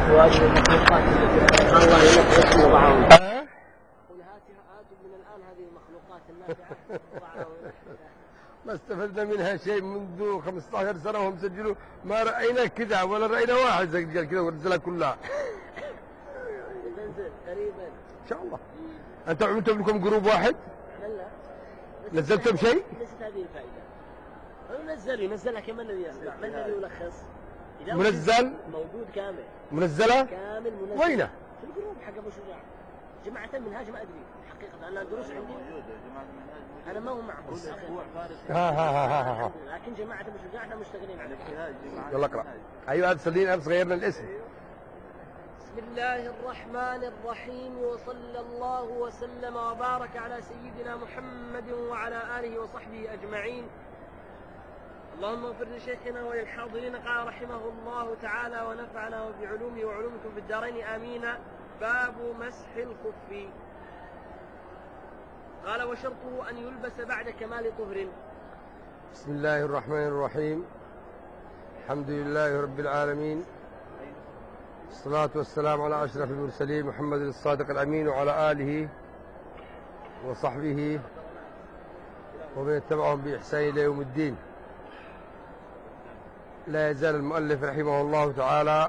وأجل المخلوقات التي الله ينفع اسمه وضعهم. قل هاتوا من الآن هذه المخلوقات النافعة وضعهم. ما استفدنا منها شيء منذ 15 سنة وهم سجلوا، ما رأينا كذا ولا رأينا واحد سجل كذا ونزلها كلها. تنزل قريبا إن شاء الله. أنتم عملتم لكم جروب واحد؟ لا. نزلتم شيء؟ ليست هذه الفائدة. ينزلها كمان الذي يسمع، من الذي يلخص؟ منزل؟ موجود كامل. منزلة؟ كامل منزل. وينه؟ في الجروب حق أبو شجاع. جماعة المنهاج ما أدري حقيقة، أنا دروس عندي. أنا ما هو معهم. لكن جماعة أبو شجاع احنا مشتغلين عليه. يلا اقرأ. أيوة هذا سليم أمس غيرنا الاسم. بسم الله الرحمن الرحيم، وصلى الله وسلم وبارك على سيدنا محمد وعلى آله وصحبه أجمعين. اللهم اغفر لشيخنا وللحاضرين. قال رحمه الله تعالى ونفعنا بعلومه وعلومكم في الدارين آمين. باب مسح الخف. قال وشرطه أن يلبس بعد كمال طهر. بسم الله الرحمن الرحيم. الحمد لله رب العالمين، الصلاة والسلام على أشرف المرسلين محمد الصادق الأمين وعلى آله وصحبه ومن اتبعهم بإحسان إلى يوم الدين. لا يزال المؤلف رحمه الله تعالى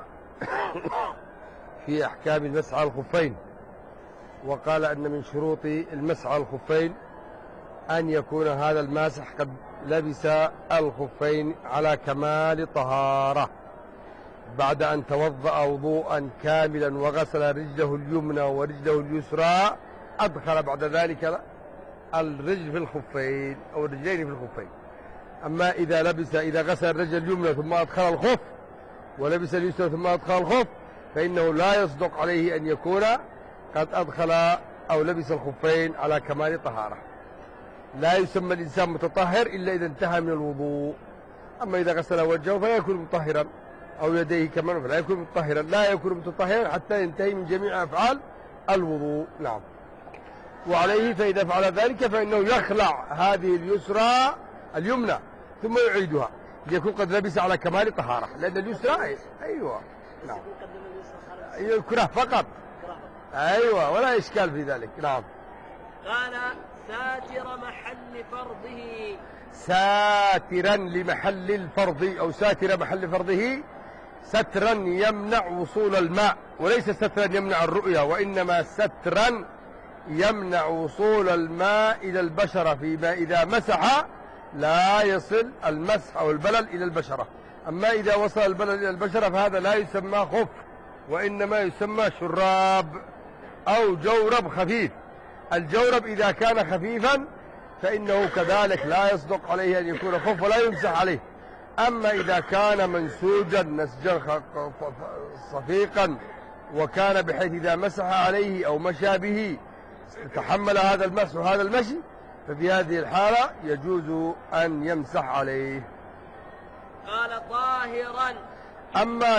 في أحكام المسح على الخفين، وقال أن من شروط المسح على الخفين أن يكون هذا الماسح قد لبس الخفين على كمال طهارة بعد أن توضأ وضوءا كاملا وغسل رجله اليمنى ورجله اليسرى، أدخل بعد ذلك الرجل في الخفين أو الرجلين في الخفين. أما إذا غسل الرجل اليمنى ثم أدخل الخف ولبس اليسرى ثم أدخل الخف فإنه لا يصدق عليه أن يكون قد أدخل أو لبس الخفين على كمال طهارة. لا يسمى الإنسان متطهر إلا إذا انتهى من الوضوء. أما إذا غسل وجهه فلا يكون مطهرا، أو يديه كمان فلا يكون مطهرا. لا يكون متطهرا حتى ينتهي من جميع أفعال الوضوء. نعم. وعليه فإذا فعل ذلك فإنه يخلع هذه اليسرى اليمنى ثم يعيدها ليكون قد لبس على كمال طهارة، لأن اليسرى أيوة نعم يكره فقط. أيوة ولا إشكال في ذلك. نعم. قال ساتر محل فرضه. ساترا لمحل الفرض أو ساتر محل فرضه، سترا يمنع وصول الماء، وليس سترا يمنع الرؤية، وإنما سترا يمنع وصول الماء إلى البشرة، فيما إذا مسح لا يصل المسح أو البلل إلى البشرة. أما إذا وصل البلل إلى البشرة فهذا لا يسمى خف، وإنما يسمى شراب أو جورب خفيف. الجورب إذا كان خفيفا فإنه كذلك لا يصدق عليه أن يكون خف ولا يمسح عليه. أما إذا كان منسوجا نسجا صفيقا وكان بحيث إذا مسح عليه أو مشى به تحمل هذا المسح وهذا المشي، ففي هذه الحالة يجوز أن يمسح عليه. قال طاهرا. أما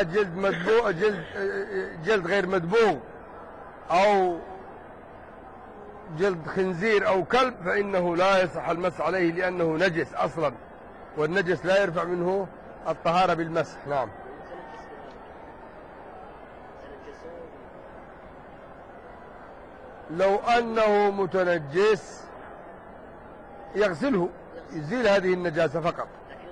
جلد غير مدبوغ أو جلد خنزير أو كلب فإنه لا يصح المسح عليه لأنه نجس أصلا، والنجس لا يرفع منه الطهارة بالمسح. نعم. لو أنه متنجس يغسله، يزيل هذه النجاسة فقط.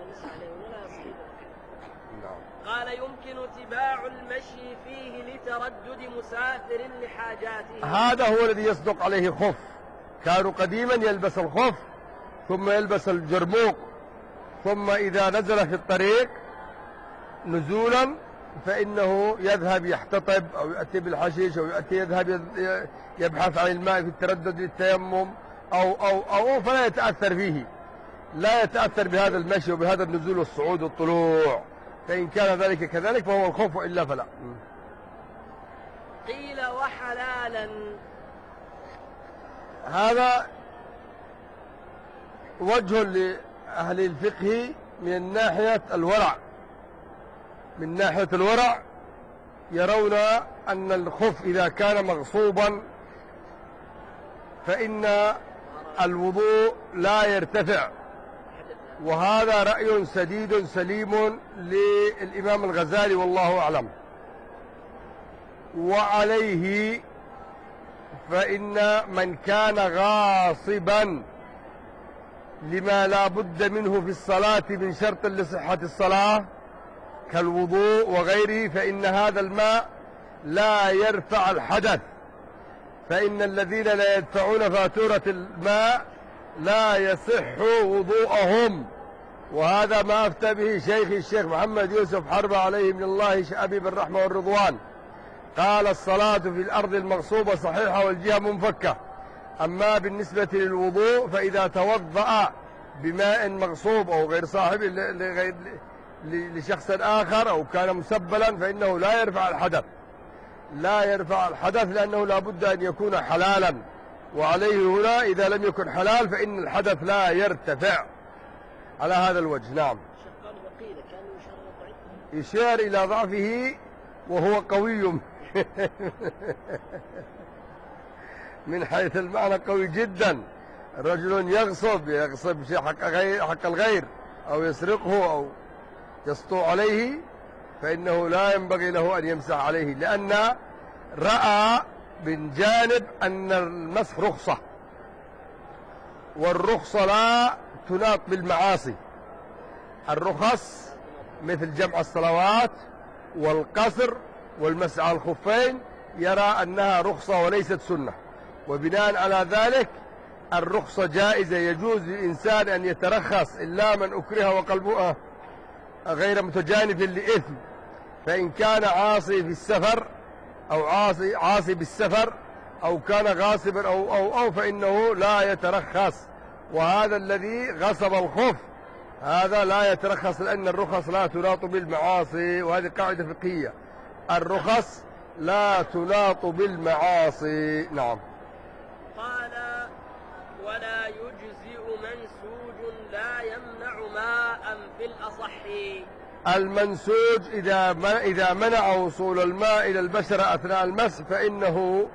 قال يمكن اتباع المشي فيه لتردد مسافر لحاجاته. هذا هو الذي يصدق عليه خف. كانوا قديما يلبس الخف ثم يلبس الجرموق، ثم إذا نزل في الطريق نزولا فإنه يذهب يحتطب أو يأتي بالحشيش أو يذهب يبحث عن الماء في التردد للتيمم أو فلا يتأثر فيه، لا يتأثر بهذا المشي وبهذا النزول والصعود والطلوع. فإن كان ذلك كذلك فهو الخوف، إلا فلا. قيل وحلالا. هذا وجه لأهل الفقه من ناحية الورع. من ناحية الورع يرون أن الخف إذا كان مغصوبا فإن الوضوء لا يرتفع، وهذا رأي سديد سليم للإمام الغزالي والله أعلم. وعليه فإن من كان غاصبا لما لا بد منه في الصلاة من شرط لصحة الصلاة كالوضوء وغيره فإن هذا الماء لا يرفع الحدث، فإن الذين لا يدفعون فاتورة الماء لا يصح وضوءهم. وهذا ما أفتى به شيخي الشيخ محمد يوسف حربة عليه من الله أبي الرحمة والرضوان، قال الصلاة في الأرض المغصوبة صحيحة والجهة منفكة. أما بالنسبة للوضوء فإذا توضأ بماء مغصوب أو غير صاحب لشخص آخر أو كان مسبلا فإنه لا يرفع الحدث، لا يرفع الحدث لأنه لا بد أن يكون حلالا، وعليه هنا إذا لم يكن حلال فإن الحدث لا يرتفع على هذا الوجه. نعم. يشير إلى ضعفه وهو قوي من حيث المعنى قوي جدا. رجل يغصب شيء حق الغير أو يسرقه أو يسطو عليه فإنه لا ينبغي له أن يمسح عليه، لأن رأى من جانب أن المسح رخصة، والرخصة لا تناط بالمعاصي. الرخص مثل جمع الصلوات والقصر والمسح على الخفين يرى أنها رخصة وليست سنة، وبناء على ذلك الرخصة جائزة، يجوز للإنسان أن يترخص إلا من أكره وقلبه غير متجانف لإثم، فإن كان عاصي في السفر أو عاصي بالسفر أو كان غاصبا أو فإنه لا يترخص. وهذا الذي غصب الخف هذا لا يترخص، لأن الرخص لا تناط بالمعاصي، وهذه قاعدة فقهية، الرخص لا تناط بالمعاصي. نعم. قال ولا يجزئ منسوج لا يمنع ماء في الأصح. المنسوج إذا منع وصول الماء إلى البشرة أثناء المسح فإنه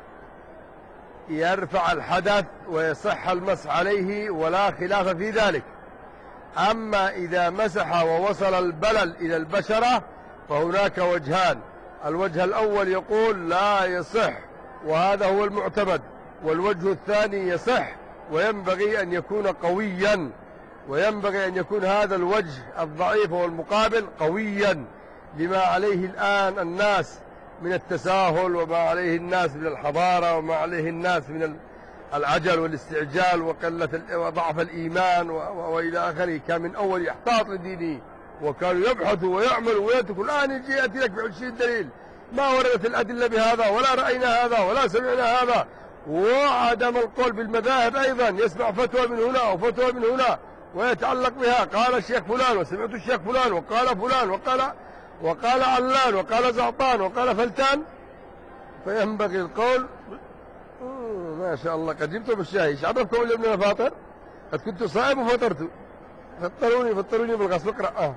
يرفع الحدث ويصح المسح عليه ولا خلاف في ذلك. أما إذا مسح ووصل البلل إلى البشرة فهناك وجهان، الوجه الأول يقول لا يصح وهذا هو المعتمد، والوجه الثاني يصح وينبغي أن يكون قويا، وينبغي أن يكون هذا الوجه الضعيف والمقابل قويا لما عليه الآن الناس من التساهل، وما عليه الناس من الحضارة، وما عليه الناس من العجل والاستعجال وضعف الإيمان وإلى آخره. كان من أول يحتاط لدينه وكانوا يبحثوا ويعملوا ويتركوا، الآن يجي يأتي لك ب20 دليل ما وردت الأدلة بهذا ولا رأينا هذا ولا سمعنا هذا. وعدم القول بالمذاهب أيضا، يسمع فتوى من هنا أو فتوى من هنا ويتعلق بها، قال الشيخ فلان وسمعت الشيخ فلان وقال فلان وقال علان وقال زعطان وقال فلتان، فينبغي القول. ما شاء الله قد جبتوا بالشاي، شعبكم اللي ابننا فاطر، قد كنت صائم وفطرت، فطروني بالغصب. اقرأ.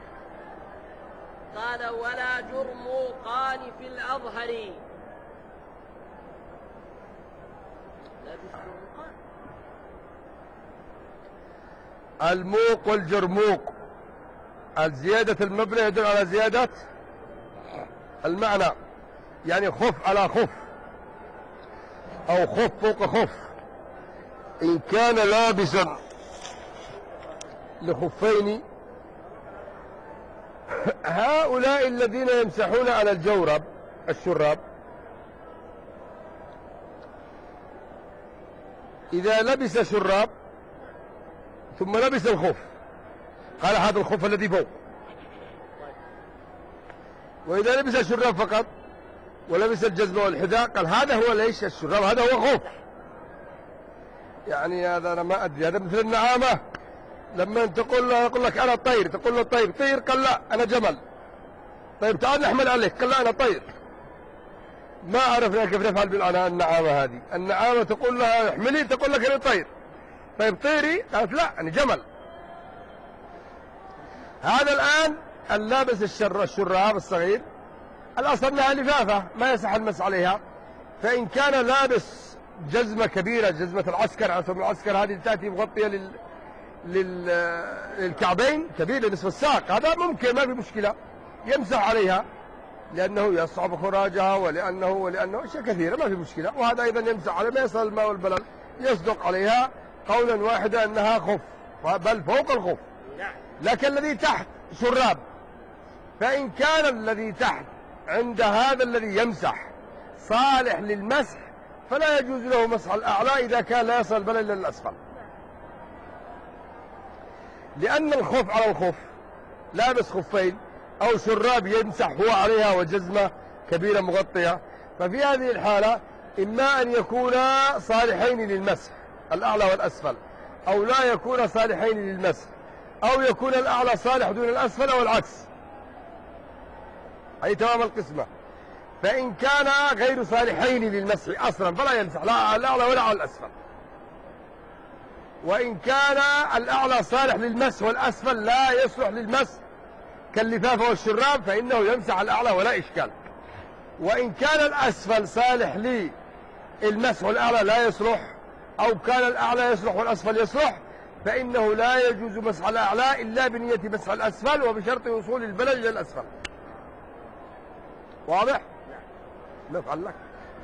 قال ولا جرموقان في الأظهر. الموق والجرموق، الزيادة المبنى يدل على زيادة المعنى، يعني خف على خف أو خف فوق خف. إن كان لابسا لخفين، هؤلاء الذين يمسحون على الجورب الشراب إذا لبس شراب ثم لبس الخف قال هذا الخف الذي فوق، وإذا لبس الشراب فقط ولبس الجزمة والحذاء قال هذا هو ليس الشراب، هذا هو خف. يعني هذا أنا ما أدري، هذا مثل النعامة لما تقول له يقول لك أنا طير، تقول له طيب طير، قال لا أنا جمل. طيب تعال نحمل عليك، قال لا أنا طير. ما عرفنا كيف نفعل بالنعامة هذه. النعامة تقول لها احملي، تقول لك أنا طير. طيب طيري، قالت لا أنا جمل. هذا الآن اللابس الشراب الصغير الأصل أنها لفافة ما يصح المس عليها، فإن كان لابس جزمة كبيرة، جزمة العسكر، عصب العسكر هذه تأتي مغطية للكعبين، كبيرة نصف الساق، هذا ممكن ما في مشكلة يمسح عليها. لأنه يصعب خراجها ولأنه أشياء كثيرة ما في مشكلة. وهذا أيضا يمسح على ما يصل الماء والبلل، يصدق عليها قولا واحدا أنها خف بل فوق الخف. لكن الذي تحت شراب، فإن كان الذي تحت عند هذا الذي يمسح صالح للمسح فلا يجوز له مسح الأعلى إذا كان لا يصل البلل إلى الأسفل، لأن الخف على الخف لابس خفين أو شراب يمسح هو عليها وجزمة كبيرة مغطية، ففي هذه الحالة إما أن يكونا صالحين للمسح الأعلى والأسفل، أو لا يكون صالحين للمسح، أو يكون الأعلى صالح دون الأسفل أو العكس، أي تمام القسمة. فإن كان غير صالحين للمسح أصلا فلا يمسح لا على الأعلى ولا على الأسفل. وإن كان الأعلى صالح للمسح والأسفل لا يصلح للمسح كاللفافة والشراب فإنه يمسح الأعلى ولا إشكال. وإن كان الأسفل صالح للمسح والأعلى لا يصلح، أو كان الأعلى يصلح والأسفل يصلح، فإنه لا يجوز مسح الأعلى إلا بنية مسح الأسفل وبشرط وصول البلل إلى الأسفل. واضح؟ نعم. نفعل لك.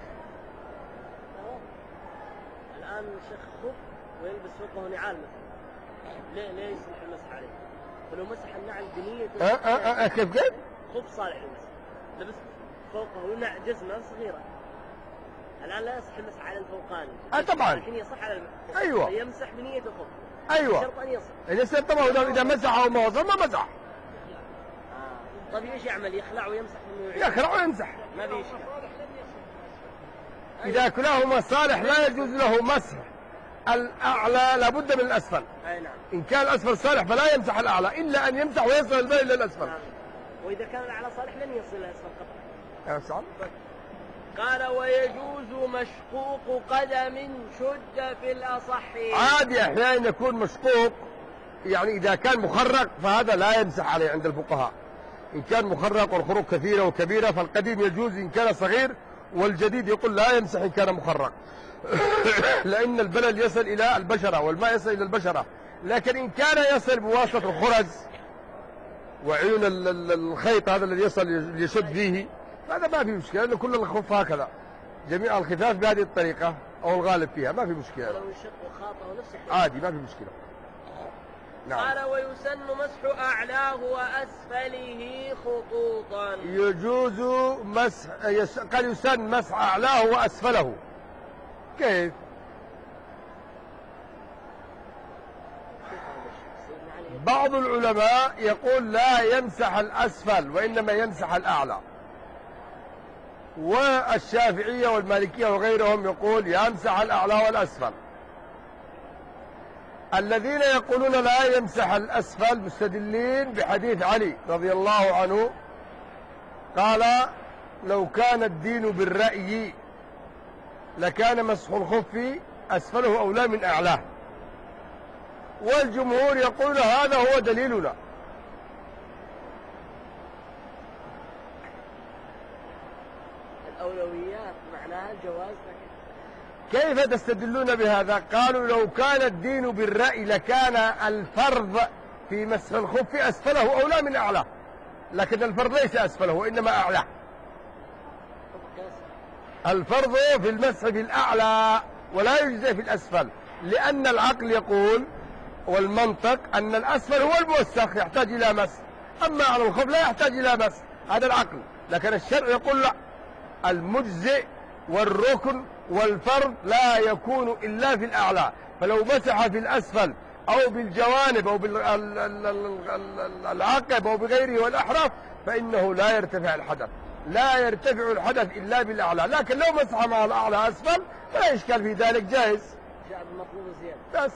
الآن الشيخ خف ويلبس فوقه نعال مثلا، ليه يصلح المسح عليه؟ فلو مسح النعل بنية كيف؟ خف صالح للمسح، لبس فوقه جزمة صغيرة، الآن لا يصح المسح على الفوقاني. طبعا. لكن يصح على الخف. أيوة. يمسح بنية الخف. أيوة. شرط أن يصح. إذا طبعا إذا مسح أو ما وصل ما مسح. طيب ايش يعمل؟ يخلع ويمسح؟ يخلع ويمسح. ما في إشكال. إذا كلاهما صالح لا يجوز له مسح الأعلى، لابد من الأسفل. أي نعم. إن كان الأسفل صالح فلا يمسح الأعلى إلا أن يمسح ويصل البلل إلى الأسفل. نعم. وإذا كان الأعلى صالح لن يصل إلى الأسفل قطعا. أسعد. قال ويجوز مشقوق قدم شد في الأصح. عادي أحيانا يكون مشقوق، يعني إذا كان مخرق فهذا لا يمسح عليه عند الفقهاء. إن كان مخرق والخروق كثيرة وكبيرة فالقديم يجوز إن كان صغير، والجديد يقول لا يمسح إن كان مخرق لأن البلل يصل إلى البشرة والماء يصل إلى البشرة. لكن إن كان يصل بواسطة الخرز وعيون الخيط هذا الذي يصل يشد فيه هذا ما في مشكلة، لأن كل الخف هكذا جميع الخفاف بهذه الطريقة أو الغالب فيها ما في مشكلة. لو يشق خاطه نفسه عادي ما في مشكلة. نعم. قال ويسن مسح أعلاه وأسفله خطوطا. يجوز مسح، قال يسن مسح أعلاه وأسفله. كيف؟ بعض العلماء يقول لا يمسح الأسفل وإنما يمسح الأعلى، والشافعية والمالكية وغيرهم يقول يمسح الأعلى والأسفل. الذين يقولون لا يمسح الأسفل مستدلين بحديث علي رضي الله عنه قال لو كان الدين بالرأي لكان مسح الخف أسفله أولى من أعلاه، والجمهور يقول هذا هو دليلنا. الأولويات معناها الجواز. كيف تستدلون بهذا؟ قالوا لو كان الدين بالرأي لكان الفرض في مسح الخف أسفله أولى من أعلاه، لكن الفرض ليس أسفله وإنما أعلاه. الفرض في المسح في الأعلى ولا يجزئ في الأسفل، لأن العقل يقول والمنطق أن الأسفل هو الموسخ يحتاج إلى مسح، أما على الخف لا يحتاج إلى مسح، هذا العقل. لكن الشرع يقول لا، المجزئ والركن والفرض لا يكون إلا في الأعلى، فلو مسح في الأسفل أو بالجوانب أو بالعقب أو بغيره والأحراف فإنه لا يرتفع الحدث، لا يرتفع الحدث إلا بالأعلى. لكن لو مسح مع الأعلى أسفل فلا إشكال في ذلك، جائز. جاء بالمطلوب زيادة. بس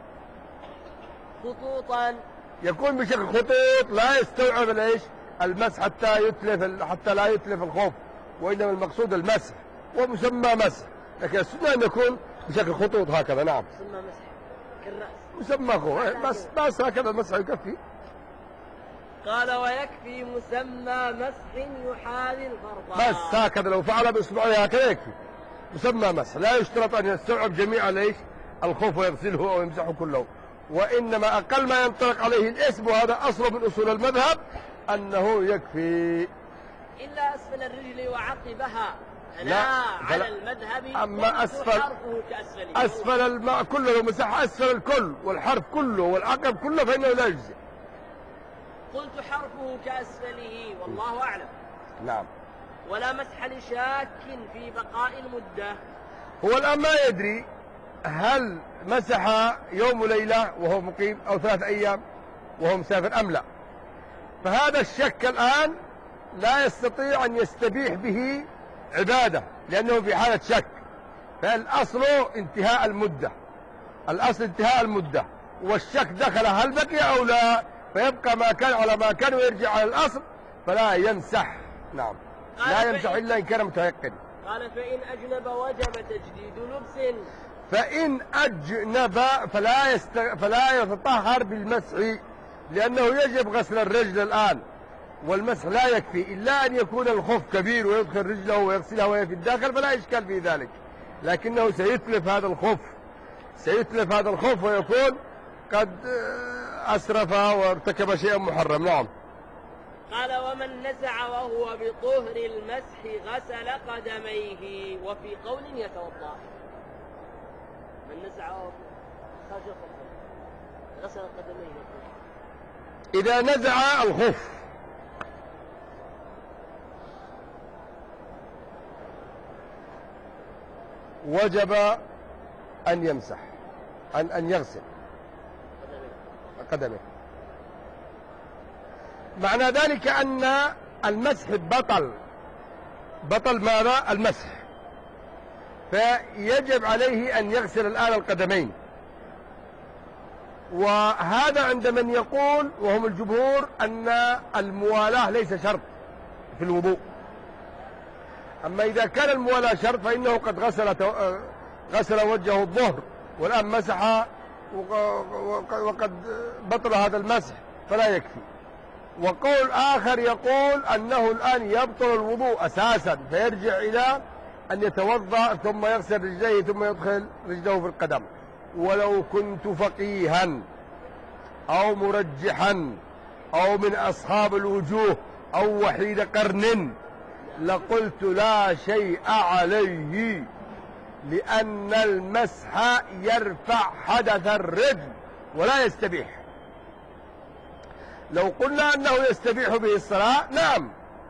خطوطا يكون بشكل خطوط لا يستوعب الايش؟ المسح حتى لا يتلف الخوف، وإنما المقصود المسح ومسمى مسح، لكن السنة أن يكون بشكل خطوط هكذا. نعم مسمى مسح كالرأس، مسمى خوف بس هكذا المسح يكفي. قال ويكفي مسمى مسح يحاذي الفرض، بس هكذا لو فعل بإصبعه هكذا يكفي مسمى مسح، لا يشترط أن يستوعب جميع الايش؟ الخوف ويغسله أو يمسحه كله، وإنما أقل ما ينطلق عليه الاسم، وهذا أصل من أصول المذهب، أنه يكفي إلا أسفل الرجل وعقبها. لا، على المذهب أما أسفل حرفه كأسفله. أسفل الماء كله، لو مسح أسفل الكل والحرف كله والعقب كله فإنه لا يجزي. قلت حرفه كأسفله والله أعلم. نعم. ولا مسح لشاك في بقاء المدة. هو الآن ما يدري هل مسح يوم وليلة وهو مقيم أو 3 أيام وهو مسافر أم لا، فهذا الشك الآن لا يستطيع أن يستبيح به عبادة لأنه في حالة شك. فالأصل انتهاء المدة، الأصل انتهاء المدة، والشك دخل هل بقي أو لا، فيبقى ما كان على ما كان ويرجع على الأصل فلا يمسح. نعم، لا يمسح إلا إن كان متيقن. قال فإن أجنب وجب تجديد لبس. فإن أجنب فلا يتطهر بالمسح، لأنه يجب غسل الرجل الآن، والمسح لا يكفي إلا أن يكون الخف كبير ويدخل رجله ويغسلها وهي في الداخل فلا إشكال في ذلك، لكنه سيتلف هذا الخف ويكون قد أسرف وارتكب شيئا محرم. نعم. قال ومن نزع وهو بطهر المسح غسل قدميه، وفي قول يتوضأ. من نزع وهو غسل قدميه. إذا نزع الخف وجب أن يمسح، أن يغسل قدمه. معنى ذلك أن المسح بطل ماذا؟ المسح، فيجب عليه أن يغسل الآن القدمين. وهذا عند من يقول وهم الجمهور أن الموالاة ليس شرط في الوضوء. أما إذا كان الموالاة شرط فإنه قد غسل وجهه الظهر والآن مسح وقد بطل هذا المسح فلا يكفي. وقول آخر يقول أنه الآن يبطل الوضوء أساسا، فيرجع إلى أن يتوضأ ثم يغسل رجليه ثم يدخل رجله في القدم. ولو كنت فقيها أو مرجحا أو من أصحاب الوجوه أو وحيد قرن لقلت لا شيء عليه، لأن المسح يرفع حدث الرجل ولا يستبيح. لو قلنا أنه يستبيح به الصلاة نعم،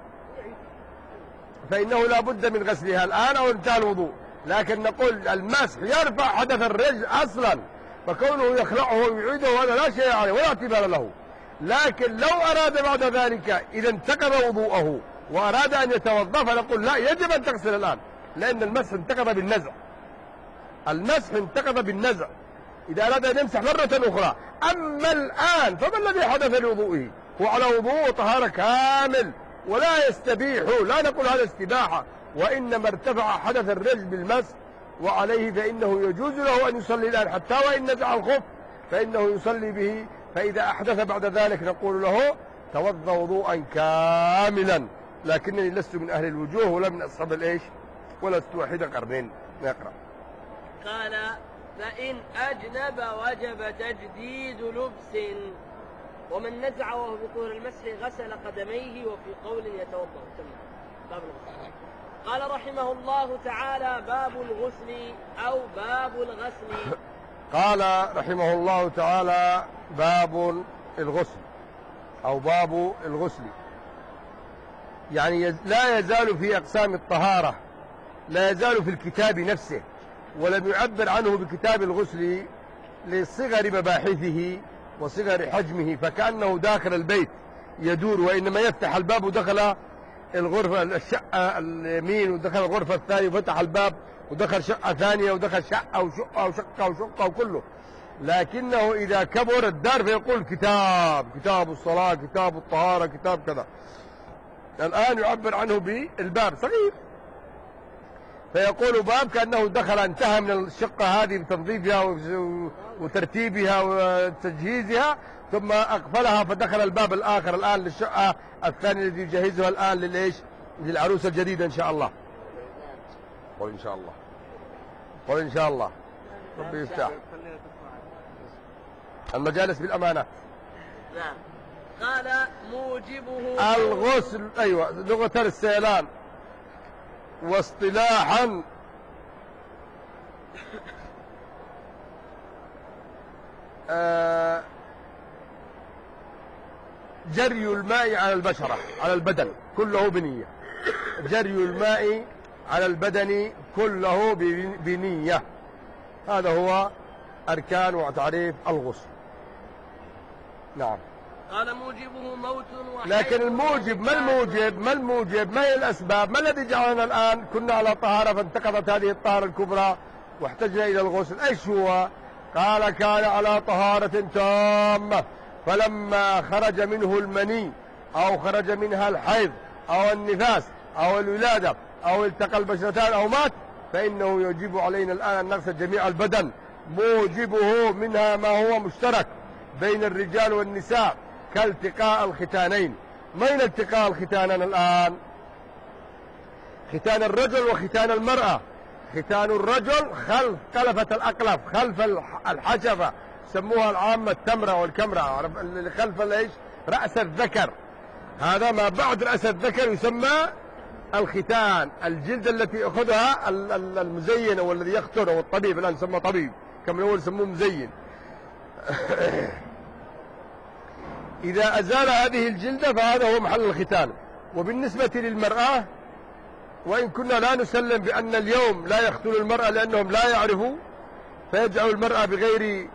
فإنه لا بد من غسلها الآن أو انتهى الوضوء، لكن نقول المسح يرفع حدث الرجل أصلا، فكونه يخلعه ويعيده هذا لا شيء عليه ولا اعتبار له. لكن لو أراد بعد ذلك إذا انتقض وضوءه وأراد أن يتوضأ فنقول لا، يجب أن تغسل الآن، لأن المسح انتقض بالنزع. المسح انتقض بالنزع إذا أراد أن يمسح مرة أخرى. أما الآن فما الذي حدث لوضوئه؟ هو على وضوء طهارة كامل ولا يستبيح، لا نقول هذا استباحة، وإنما ارتفع حدث الرجل بالمسح وعليه فإنه يجوز له أن يصلي الآن حتى وإن نزع الخف فإنه يصلي به. فإذا أحدث بعد ذلك نقول له توضأ وضوءا كاملا، لكنني لست من أهل الوجوه ولا من أصحاب الإيش ولست واحد قرنين. نقرأ. قال فإن أجنب وجب تجديد لبس، ومن نزع وهو بطهر المسح غسل قدميه، وفي قول يتوضأ. باب الغسل. قال رحمه الله تعالى باب الغسل أو باب الغسل. قال رحمه الله تعالى باب الغسل أو باب الغسل، يعني لا يزال في أقسام الطهارة، لا يزال في الكتاب نفسه، ولم يعبر عنه بكتاب الغسل لصغر مباحثه وصغر حجمه، فكأنه داخل البيت يدور، وإنما يفتح الباب ودخل الغرفة الشقة اليمين ودخل الغرفة الثانية وفتح الباب ودخل شقة ثانية ودخل شقة وشقة وشقة وشقة وكله. لكنه إذا كبر الدار فيقول كتاب الصلاة، كتاب الطهارة، كتاب كذا. الآن يعبر عنه بالباب صغير، فيقول باب كأنه دخل انتهى من الشقة هذه بتنظيفها وترتيبها وتجهيزها ثم أقفلها فدخل الباب الآخر الآن للشقة الثانية الذي يجهزها الآن للإيش؟ للعروسة الجديدة إن شاء الله. قل إن شاء الله، قل إن شاء الله، ربي يفتح. المجالس بالأمانة. نعم. قال موجبه الغسل، أيوة، لغة السيلان، واصطلاحا جري الماء على البشرة، على البدن كله بنية. جري الماء على البدن كله بنية. هذا هو أركان وتعريف الغسل. نعم. قال موجبه موت لكن الموجب، ما الموجب، ما هي الأسباب، ما الذي جعلنا الآن كنا على طهارة فانتقضت هذه الطهارة الكبرى واحتجنا إلى الغسل؟ إيش هو؟ قال كان على طهارة تامة، فلما خرج منه المني أو خرج منها الحيض أو النفاس أو الولادة أو التقى البشرتان أو مات، فإنه يجب علينا الآن أن نغسل جميع البدن. موجبه منها ما هو مشترك بين الرجال والنساء كالتقاء الختانين. ما أين التقاء الختانين الآن؟ ختان الرجل وختان المرأة. ختان الرجل خلف قلفة الأقلف، خلف الحشفة، سموها العامة التمرة والكمرة، اللي خلف ايش؟ رأس الذكر. هذا ما بعد رأس الذكر يسمى الختان. الجلد التي يأخذها المزين أو الذي يختن أو الطبيب، الآن يسمى طبيب، كما يقول يسموه مزين. إذا أزال هذه الجلدة فهذا هو محل الختان. وبالنسبة للمرأة، وإن كنا لا نسلم بأن اليوم لا يختن المرأة لأنهم لا يعرفوا، فيجعل المرأة بغير،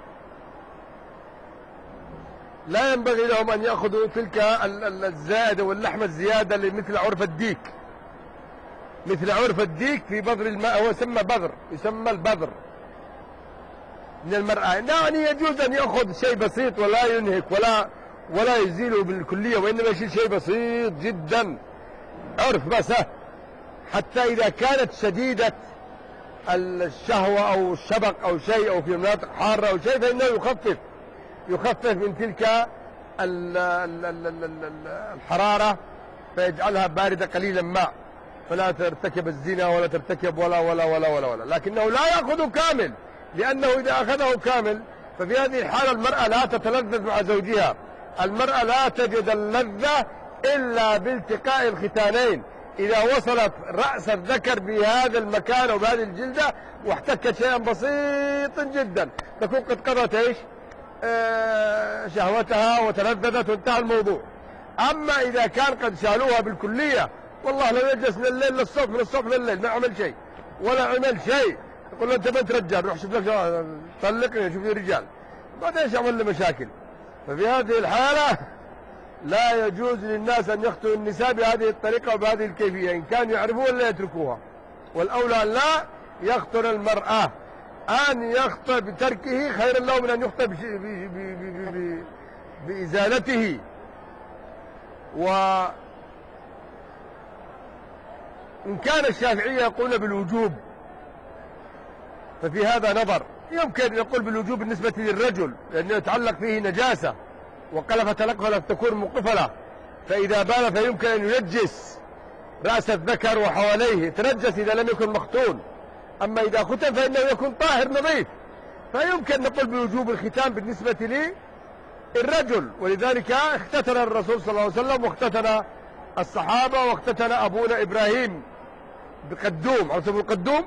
لا ينبغي لهم أن يأخذوا تلك الزائدة واللحمة الزيادة اللي مثل عرف الديك، مثل عرف الديك في بذر الماء، هو يسمى بذر، يسمى البذر من المرأة. يعني يجوز أن يأخذ شيء بسيط ولا ينهك ولا يزيله بالكلية، وإنما يشيل شيء بسيط جدا عرف بس، حتى إذا كانت شديدة الشهوة أو الشبق أو شيء أو في مناطق حارة أو شيء، فإنه يخفف من تلك الحرارة فيجعلها باردة قليلا ما، فلا ترتكب الزنا ولا ترتكب ولا ولا ولا ولا ولا. لكنه لا يأخذ كامل، لأنه إذا أخذه كامل ففي هذه الحالة المرأة لا تتلذذ مع زوجها. المرأة لا تجد اللذة إلا بالتقاء الختانين. إذا وصلت رأس الذكر بهذا المكان أو بهذه الجلدة واحتكت شيئا بسيطا جدا، تكون قد قضت ايش؟ شهوتها وتلذذت وانتهى الموضوع. أما إذا كان قد شالوها بالكلية، والله لو يجلس من الليل للصبح، من الصبح لليل ما عمل شيء ولا عمل شيء، يقول له أنت بنت رجال، روح شوف لك طلقني شوف لي رجال، بعدين ايش عمل له مشاكل. ففي هذه الحالة لا يجوز للناس أن يختنوا النساء بهذه الطريقة وبهذه الكيفية، إن كانوا يعرفون لا يتركوها. والأولى أن لا يختن المرأة، أن يخطئ بتركه خير له من أن يخطئ بإزالته. وإن كان الشافعية يقول بالوجوب ففي هذا نظر. يمكن يقول بالوجوب بالنسبة للرجل لأنه يتعلق فيه نجاسة، وقلفة الأقفلة تكون مقفلة، فإذا بال فيمكن أن ينجس رأس الذكر وحواليه، يتنجس إذا لم يكن مختون. أما إذا ختن فإنه يكون طاهر نظيف، فيمكن نقول بوجوب الختان بالنسبة للرجل. ولذلك اختتن الرسول صلى الله عليه وسلم واختتن الصحابة واختتن أبونا إبراهيم بقدوم. عرفتم القدوم؟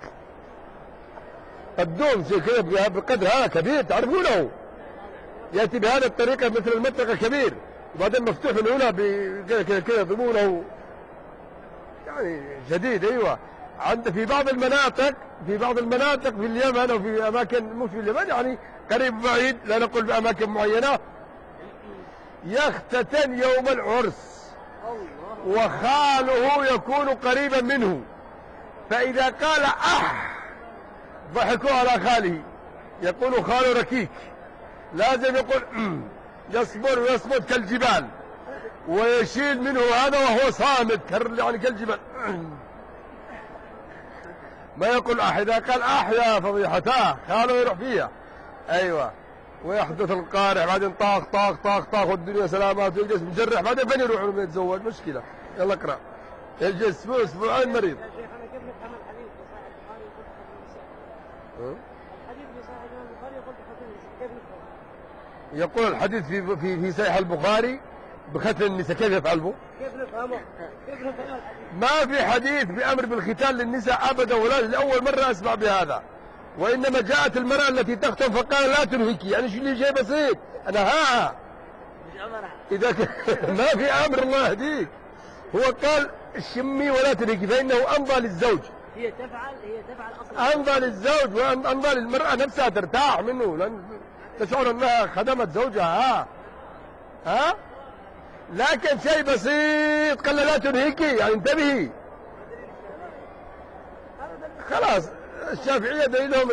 قدوم شيء كذا بقدر هذا كبير تعرفونه، يأتي بهذه الطريقة مثل المطرقة كبير، وبعدين مفتوح من هنا كذا كذا يضمونه، يعني شديد. أيوة. عند في بعض المناطق في اليمن أو في أماكن مش في اليمن، يعني قريب بعيد، لا نقول بأماكن معينة، يختتن يوم العرس وخاله يكون قريبا منه، فإذا قال ضحكوا على خاله، يقول خاله ركيك، لازم يقول يصبر ويصمد كالجبال، ويشيل منه هذا وهو صامت يعني كالجبال، ما يقول إذا قال يا فضيحتاه خاله يروح فيها. أيوة. ويحدث القارع، بعدين طاخ طاخ طاخ طاخ والدنيا سلامات، ويجلس مجرح، بعدين فين يروح لما يتزوج؟ مشكلة. يلا اقرأ. يجلس أسبوعين مريض. الحديث في صحيح البخاري يقول بختان النساء، كيف نفهم؟ يقول الحديث في صحيح البخاري بختن النساء، كيف يفعل؟ كيف نفهمه؟ ما في حديث بأمر بالختان للنساء أبدا، ولا لأول مرة أسمع بهذا. وإنما جاءت المرأة التي تختن فقال لا تنهكي، يعني شو اللي شيء بسيط، أنا ها مش أمرها. إذا ما في أمر، الله يهديك. هو قال شمي ولا تنهكي فإنه أمضى للزوج. هي تفعل أصلا. أمضى للزوج وأمضى للمرأة نفسها، ترتاح منه لأن تشعر أنها خدمت زوجها. ها لكن شيء بسيط قال لا تنهكي، يعني انتبهي. خلاص الشافعية دليلهم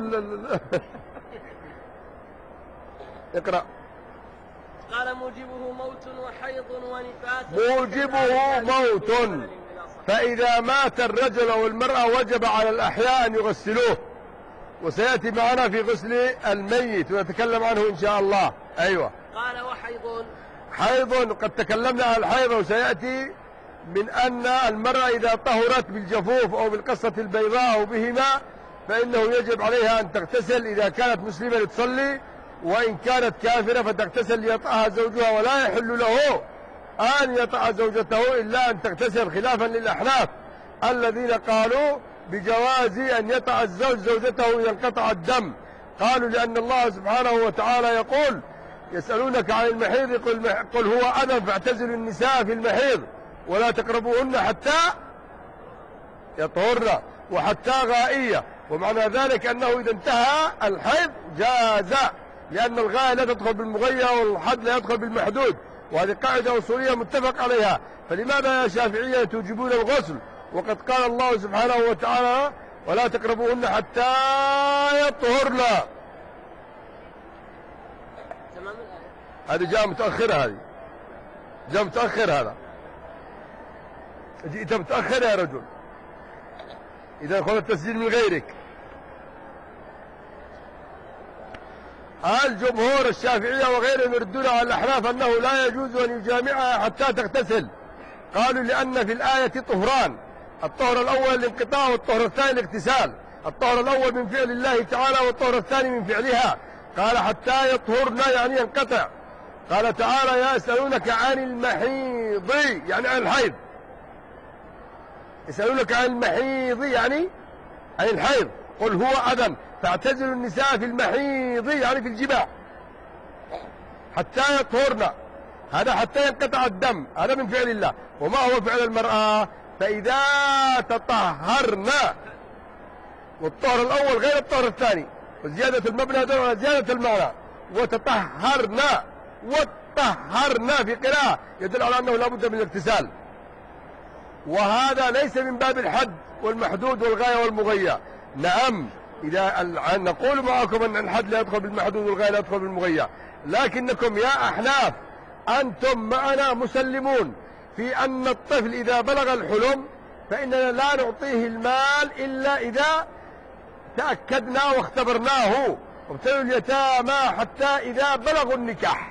اقرأ. قال موجبه موت وحيض ونفاس. موجبه موت، فإذا مات الرجل أو المرأة وجب على الأحياء أن يغسلوه، وسيأتي معنا في غسل الميت ونتكلم عنه إن شاء الله. أيوة. قال وحيض. حيض قد تكلمنا عن الحيض، وسيأتي من أن المرأة إذا طهرت بالجفوف أو بالقصة البيضاء أو بهما فإنه يجب عليها أن تغتسل إذا كانت مسلمة لتصلي، وإن كانت كافرة فتغتسل ليطأها زوجها، ولا يحل له أن يطأ زوجته إلا أن تغتسل، خلافا للأحناف الذين قالوا بجواز أن يطأ الزوج زوجته إذا انقطع الدم. قالوا لأن الله سبحانه وتعالى يقول يسألونك عن المحيض قل هو أذى فاعتزلوا النساء في المحيض ولا تقربوهن حتى يطهرن، وحتى غائية، ومعنى ذلك أنه إذا انتهى الحيض جاز، لأن الغاية لا تدخل بالمغية والحد لا يدخل بالمحدود، وهذه قاعدة أصولية متفق عليها. فلماذا يا شافعية توجبون الغسل وقد قال الله سبحانه وتعالى ولا تقربوهن حتى يطهرن؟ هذه جاء متأخرة، هذه جاء متأخر، هذا جئت متأخر يا رجل، إذا خذ التسجيل من غيرك. الجمهور الشافعية وغيرهم يردون على الأحناف أنه لا يجوز أن يجامعها حتى تغتسل. قالوا لأن في الآية طهران، الطهر الأول الانقطاع والطهر الثاني الاغتسال، الطهر الأول من فعل الله تعالى والطهر الثاني من فعلها. قال حتى يطهرن يعني ينقطع. قال تعالى يسألونك عن المحيض يعني عن الحيض، يسألونك عن المحيض يعني عن الحيض، قل هو أذى فاعتزلوا النساء في المحيض يعني في الجماع حتى يطهرن، هذا حتى ينقطع الدم، هذا من فعل الله. وما هو فعل المرأة؟ فإذا تطهرن، والطهر الأول غير الطهر الثاني، وزيادة المبنى دون على زيادة المعنى، وتطهرن وطهرن في قراءة يدل على أنه لا بد من الاغتسال، وهذا ليس من باب الحد والمحدود والغاية والمغية. نعم إذا نقول معكم أن الحد لا يدخل بالمحدود والغاية لا يدخل بالمغية، لكنكم يا أحناف أنتم معنا مسلمون في أن الطفل إذا بلغ الحلم فإننا لا نعطيه المال إلا إذا تأكدنا واختبرناه، وابتلوا اليتامى حتى إذا بلغوا النكاح.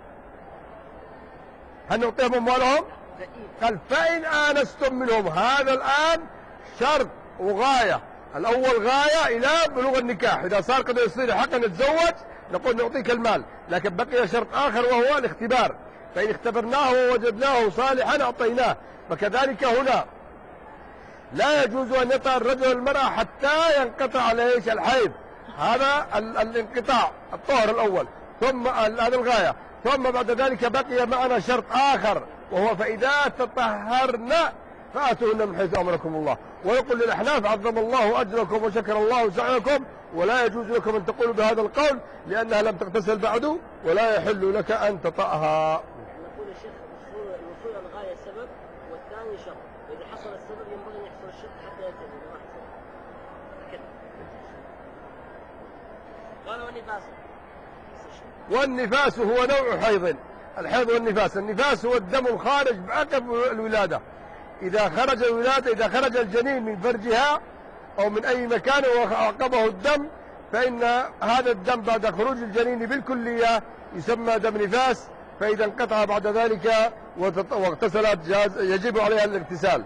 هل نعطيهم أموالهم؟ قال فإن آنستم منهم، هذا الآن شرط وغاية، الأول غاية إلى بلوغ النكاح، إذا صار قد يصير حقا نتزوج نقول نعطيك المال، لكن بقي شرط آخر وهو الاختبار، فإن اختبرناه ووجدناه صالحا أعطيناه. فكذلك هنا لا يجوز أن يطأ الرجل المرأة حتى ينقطع عليه الحيض، هذا الانقطاع الطهر الأول، ثم هذا الغاية، ثم بعد ذلك بقي معنا شرط آخر وهو فإذا تطهرن فأتوهن من حيث أمركم الله. ويقول للأحناف عظم الله أجركم وشكر الله سعيكم، ولا يجوز لكم أن تقولوا بهذا القول لأنها لم تغتسل بعد ولا يحل لك أن تطأها. نقول يا شيخ الوصول الغاية سبب والثاني شرط، وإذا حصل السبب ينبغي أن يحصل الشرط حتى يتم. قال والنفاس هو نوع حيض. الحيض والنفاس، النفاس هو الدم الخارج عقب الولادة، إذا خرج الجنين من فرجها أو من أي مكان وعقبه الدم، فإن هذا الدم بعد خروج الجنين بالكلية يسمى دم نفاس، فإذا انقطع بعد ذلك واغتسلت يجب عليها الاغتسال.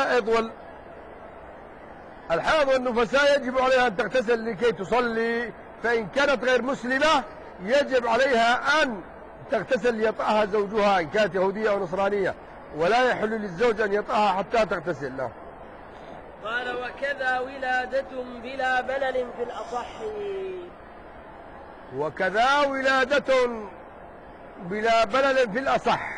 الحائض والنفساء يجب عليها أن تغتسل لكي تصلي فإن كانت غير مسلمة يجب عليها أن تغتسل يطأها زوجها إن كانت يهودية أو نصرانية، ولا يحل للزوج أن يطأها حتى تغتسل. لا. قال وكذا ولادة بلا بلل في الأصح. وكذا ولادة بلا بلل في الأصح.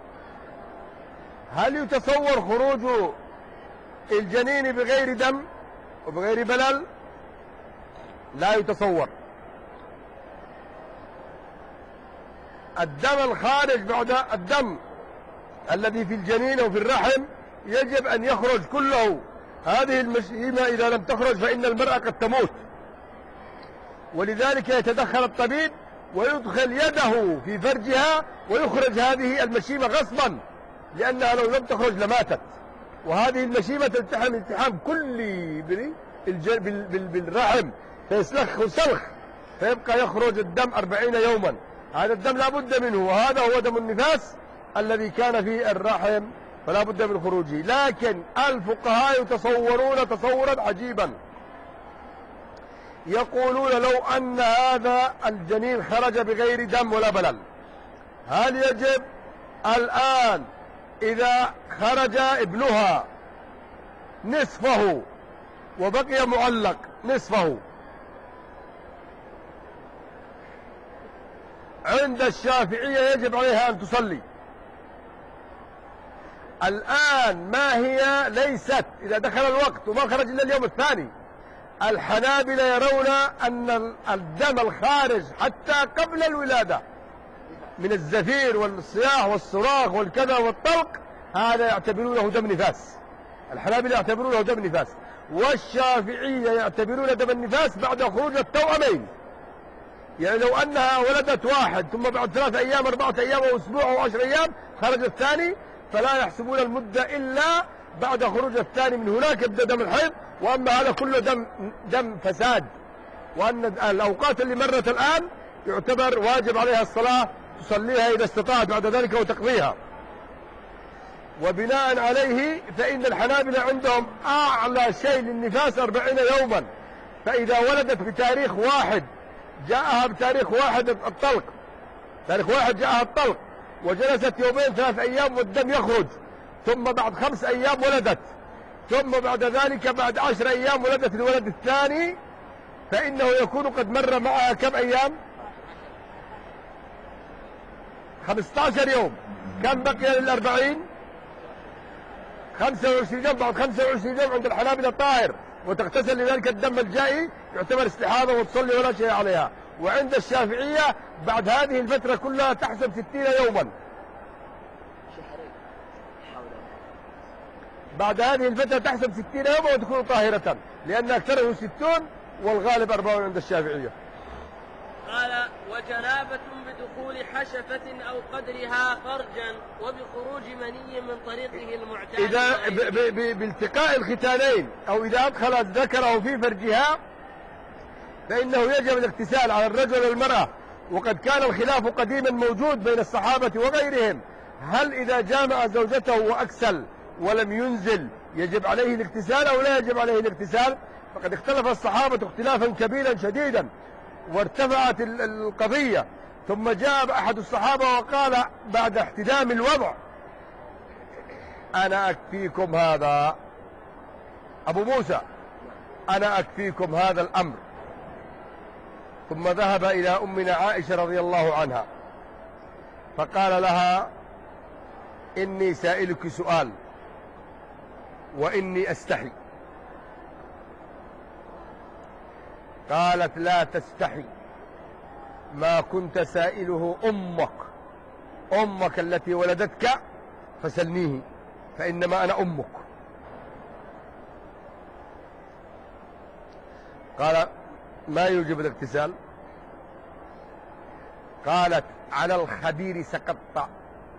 هل يتصور خروج الجنين بغير دم وبغير بلل؟ لا يتصور. الدم الخارج بعد الدم الذي في الجنين وفي الرحم يجب أن يخرج كله. هذه المشيمة إذا لم تخرج فإن المرأة قد تموت، ولذلك يتدخل الطبيب ويدخل يده في فرجها ويخرج هذه المشيمة غصبا، لأنها لو لم تخرج لماتت. وهذه المشيمة تلتحم التحام كلي بالرحم، فيسلخ سلخ فيبقى يخرج الدم 40 يوما. هذا الدم لا بد منه، وهذا هو دم النفاس الذي كان في الرحم، فلا بد من خروجه. لكن الفقهاء يتصورون تصورا عجيبا، يقولون لو أن هذا الجنين خرج بغير دم ولا بلل، هل يجب الآن إذا خرج ابنها نصفه وبقي معلق نصفه، عند الشافعية يجب عليها أن تصلي. الآن ما هي ليست إذا دخل الوقت وما خرج إلا اليوم الثاني. الحنابلة يرون أن الدم الخارج حتى قبل الولادة من الزفير والصياح والصراخ والكذا والطلق هذا يعتبرونه دم نفاس. الحنابلة يعتبرونه دم نفاس، والشافعية يعتبرون دم النفاس بعد خروج التوأمين. يعني لو أنها ولدت واحد ثم بعد 3 أيام 4 أيام أو أسبوع أو 10 أيام خرج الثاني، فلا يحسبون المدة إلا بعد خروج الثاني، من هناك يبدأ دم الحيض. وأما هذا كله دم فساد. وأن الأوقات اللي مرت الآن يعتبر واجب عليها الصلاة، تصليها إذا استطاعت بعد ذلك وتقضيها. وبناء عليه فإن الحنابلة عندهم أعلى شيء للنفاس 40 يوما. فإذا ولدت بتاريخ واحد جاءها بتاريخ واحد الطلق، تاريخ واحد جاءها الطلق، وجلست 2 3 أيام والدم يخرج، ثم بعد 5 أيام ولدت، ثم بعد ذلك بعد 10 أيام ولدت الولد الثاني، فإنه يكون قد مر معها كم أيام؟ 15 يوم. كم بقي لل40؟ 25 يوم. بعد 25 يوم عند الحنابلة طاهر، وتغتسل لذلك الدم الجائي يعتبر استحاضة وتصلي ولا شيء عليها. وعند الشافعية بعد هذه الفترة كلها تحسب 60 يوما. بعد هذه الفترة تحسب 60 يوما وتكون طاهرة، لأن أكثره 60 والغالب 40 عند الشافعية. قال وجنابة بدخول حشفة أو قدرها خرجا وبخروج مني من طريقه المعتاد. إذا بالتقاء الختانين أو إذا أدخلت ذكره في فرجها فإنه يجب الاغتسال على الرجل والمرأة. وقد كان الخلاف قديما موجود بين الصحابة وغيرهم، هل إذا جامع زوجته وأكسل ولم ينزل يجب عليه الاغتسال أو لا يجب عليه الاغتسال؟ فقد اختلف الصحابة اختلافا كبيرا شديدا، وارتفعت القضية. ثم جاء أحد الصحابة وقال بعد احتدام الوضع أنا أكفيكم هذا، أبو موسى أنا أكفيكم هذا الأمر. ثم ذهب إلى أمنا عائشة رضي الله عنها فقال لها إني سائلك سؤال وإني أستحي. قالت لا تستحي، ما كنت سائله أمك التي ولدتك فسلنيه فإنما أنا أمك. قال ما يوجب الاغتسال؟ قالت على الخبير سقطت،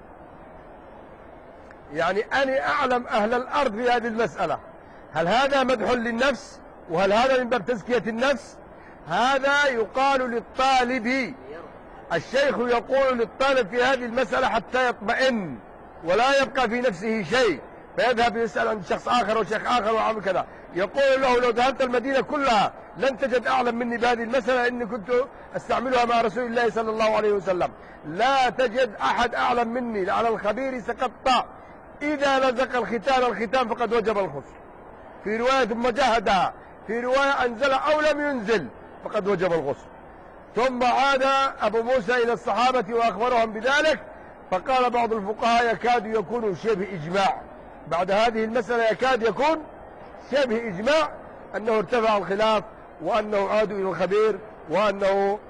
يعني أنا أعلم أهل الأرض في هذه المسألة. هل هذا مدح للنفس؟ وهل هذا من باب تزكية النفس؟ هذا يقال للطالب، الشيخ يقول للطالب في هذه المسألة حتى يطمئن ولا يبقى في نفسه شيء، فيذهب يسأل عن شخص آخر وشيخ آخر وعمل كذا، يقول له لو ذهبت المدينة كلها لن تجد أعلم مني بهذه المسألة، إني كنت أستعملها مع رسول الله صلى الله عليه وسلم. لا تجد أحد أعلم مني، على الخبير سقطت، إذا لزق الختان فقد وجب الغسل. في رواية ثم جهدها، في رواية أنزل أو لم ينزل فقد وجب الغسل. ثم عاد أبو موسى إلى الصحابة وأخبرهم بذلك، فقال بعض الفقهاء يكاد يكون شبه إجماع، بعد هذه المسألة يكاد يكون شبه إجماع أنه ارتفع الخلاف، وأنه عادوا إلى الخبير، وأنه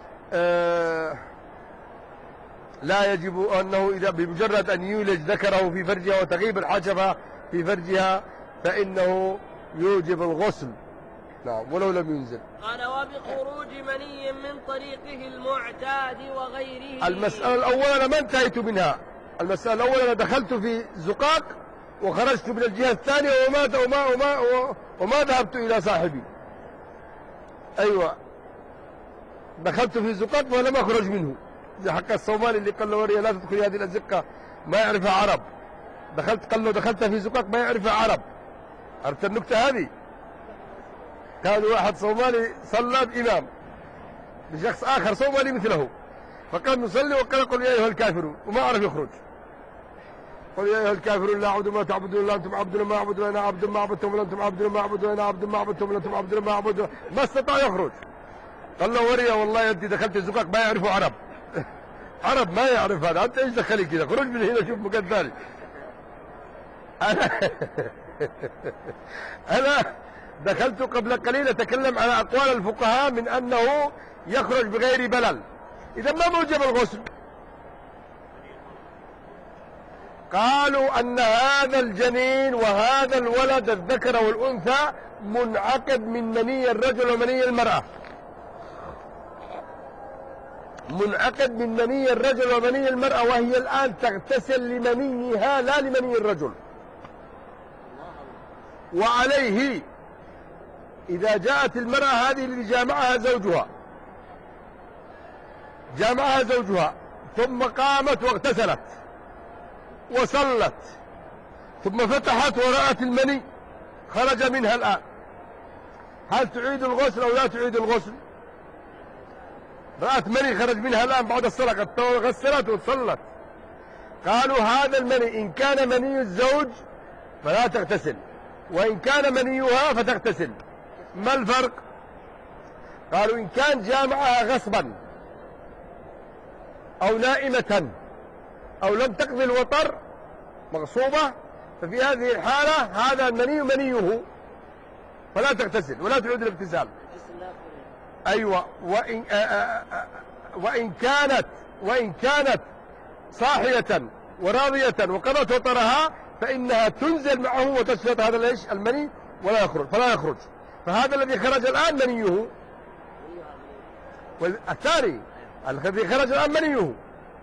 لا يجب أنه إذا بمجرد أن يولج ذكره في فرجها وتغيب الحشفة في فرجها فإنه يوجب الغسل، نعم، ولو لم ينزل. قال وبخروج مني من طريقه المعتاد وغيره. المسألة الأولى أنا ما انتهيت منها، المسألة الأولى أنا دخلت في زقاق وخرجت من الجهة الثانية وما ذهبت إلى صاحبي. أيوة، دخلت في زقاق ولم أخرج منه، زي حق الصومالي اللي قال له وريا لا تدخل هذه الأزقة ما يعرفها عرب. قال له دخلت في زقاق ما يعرفها عرب. عرفت النكتة هذه؟ كان واحد صومالي صلى بإمام لشخص آخر صومالي مثله، فقام يصلي وقال قل يا أيها الكافرون، وما عرف يخرج. قل يا أيها الكافرون لا أعبد ما تعبدون لا أنتم عبدون ما أعبد وأنا عبد ما عبدتم ولا أنتم عبدون ما أعبد وأنا عبد ما عبدتم ولا أنتم عبدون ما أعبد، ما استطاع يخرج. قال له وريا والله أنت دخلت الزقاق ما يعرفوا عرب. عرب ما يعرف هذا، أنت إيش دخلك كذا؟ خرج من هنا شوف مكان ثاني. أنا دخلت قبل قليل أتكلم على أقوال الفقهاء من أنه يخرج بغير بلل، إذا ما موجب الغسل. قالوا أن هذا الجنين وهذا الولد الذكر والأنثى منعقد من مني الرجل ومني المرأة، منعقد من مني الرجل ومني المرأة، وهي الآن تغتسل لمنيها لا لمني الرجل. وعليه إذا جاءت المرأة هذه اللي جامعها زوجها ثم قامت واغتسلت وصلت ثم فتحت ورأت المني خرج منها الآن، هل تعيد الغسل أو لا تعيد الغسل؟ رأت مني خرج منها الآن بعد الصلاة، قد غسلت وصلت. قالوا هذا المني إن كان مني الزوج فلا تغتسل، وإن كان منيها فتغتسل. ما الفرق؟ قالوا إن كان جامعها غصبا أو نائمة أو لم تقضي الوطر مغصوبة، ففي هذه الحالة هذا المني منيه فلا تغتسل ولا تعيد الاغتسال. أيوة، وإن كانت صاحية وراضية وقضت وطرها فإنها تنزل معه وتشرط هذا ليش المني فلا يخرج. فهذا الذي خرج الآن منيه، والثاني الذي خرج الآن منيه.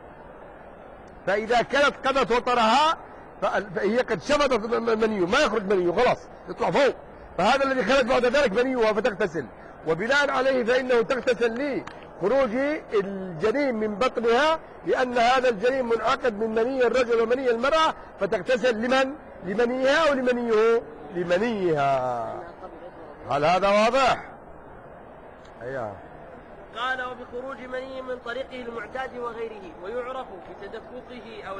فإذا كانت قضت وطرها فهي قد شفطت منيه، ما يخرج منيه خلاص يطلع فوق. فهذا الذي خرج بعد ذلك منيها فتغتسل، وبناء عليه فإنه تغتسل لخروج الجنين من بطنها، لأن هذا الجنين منعقد من مني الرجل ومني المرأة، فتغتسل لمن؟ لمنيها أو لمنيه؟ لمنيها. هل هذا واضح؟ أيوه. قال وبخروج مني من طريقه المعتاد وغيره، ويعرف بتدفقه أو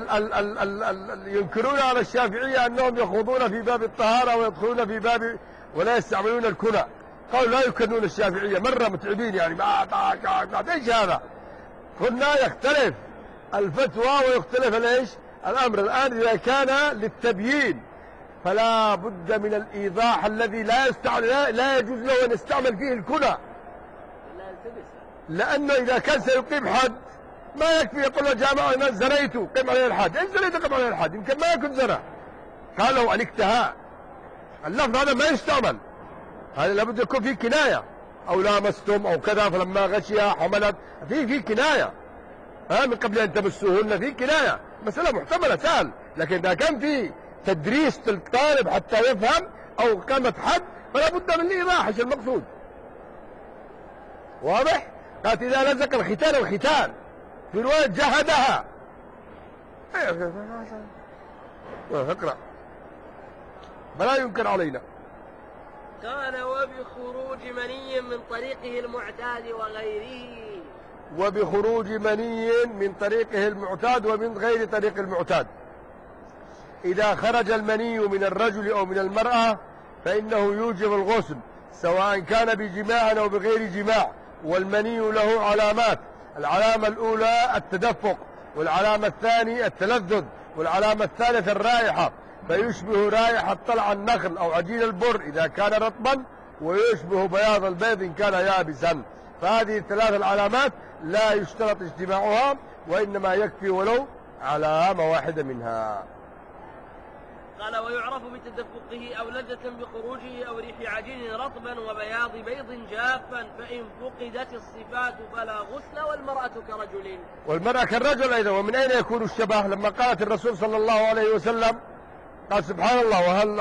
ينكرون على الشافعية أنهم يخوضون في باب الطهارة ويدخلون في باب ولا يستعملون الكنى. قالوا لا يكنون الشافعية، مرة متعبين يعني ايش هذا؟ قلنا يختلف الفتوى ويختلف ليش الأمر. الآن إذا كان للتبيين فلا بد من الإيضاح الذي لا يجوز له أن يستعمل فيه الكنى، لأنه إذا كان سيقيم حد ما يكفي يقول له جامعة أنا زنيت قم عليه الحد. إيش زنيت قم عليه الحد؟ يمكن ما يكون زنى. قالوا الاكتهاء، اللفظ هذا ما يستعمل، هذا لابد يكون فيه كناية، أو لامستم أو كذا فلما غشيها حملت، في كناية من قبل أن تمسوهن، في كناية، مسألة محتملة سهل. لكن إذا كان في تدريس للطالب حتى يفهم أو قامت حد فلا بد من الإيضاح ايش المقصود. واضح؟ قالت إذا لزق الختان في رواية جهدها. اقرأ. فلا ينكر علينا. قال وبخروج مني من طريقه المعتاد وغيره. وبخروج مني من طريقه المعتاد ومن غير طريق المعتاد. إذا خرج المني من الرجل أو من المرأة فإنه يوجب الغسل سواء كان بجماع أو بغير جماع. والمني له علامات، العلامة الأولى التدفق، والعلامة الثانية التلذذ، والعلامة الثالثة الرائحة، فيشبه رائحة طلع النخل أو عجين البر إذا كان رطبا، ويشبه بياض البيض إن كان يابسا. فهذه الثلاث العلامات لا يشترط اجتماعها، وإنما يكفي ولو علامة واحدة منها. قال ويعرف بتدفقه أو لذة بخروجه أو ريح عجين رطبا وبياض بيض جافا، فإن فقدت الصفات فلا غسل والمرأة كرجل. والمرأة كالرجل أيضا. ومن أين يكون الشبه؟ لما قالت الرسول صلى الله عليه وسلم قال سبحان الله وهل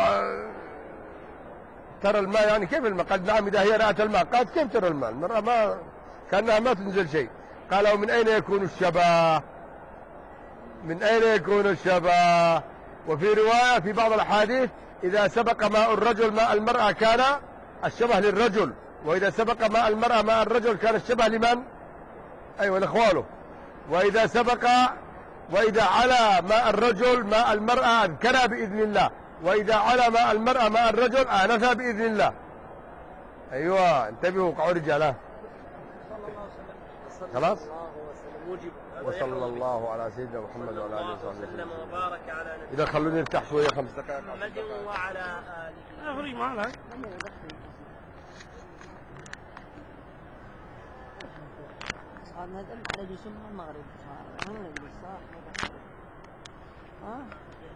ترى الماء؟ يعني كيف الماء؟ قال نعم إذا هي رأت الماء. قالت كيف ترى الماء؟ المرأة ما كأنها ما تنزل شيء. قال ومن أين يكون الشبه؟ من أين يكون الشبه؟ وفي رواية في بعض الأحاديث إذا سبق ماء الرجل ماء المرأة كان الشبه للرجل، وإذا سبق ماء المرأة ماء الرجل كان الشبه لمن؟ أيوة لإخواله. وإذا علا ماء الرجل ماء المرأة أذكرها بإذن الله، وإذا علا ماء المرأة ماء الرجل آنفها بإذن الله. أيوة انتبهوا قعوا رجاله. خلاص. وصلى الله على سيدنا محمد وعلى اله وصحبه وسلم وبارك على نبينا. إذا خلوني ارتاح شوية 5 دقائق. محمد وعلى آله. أخرج معنا. هذا على جسم المغرب.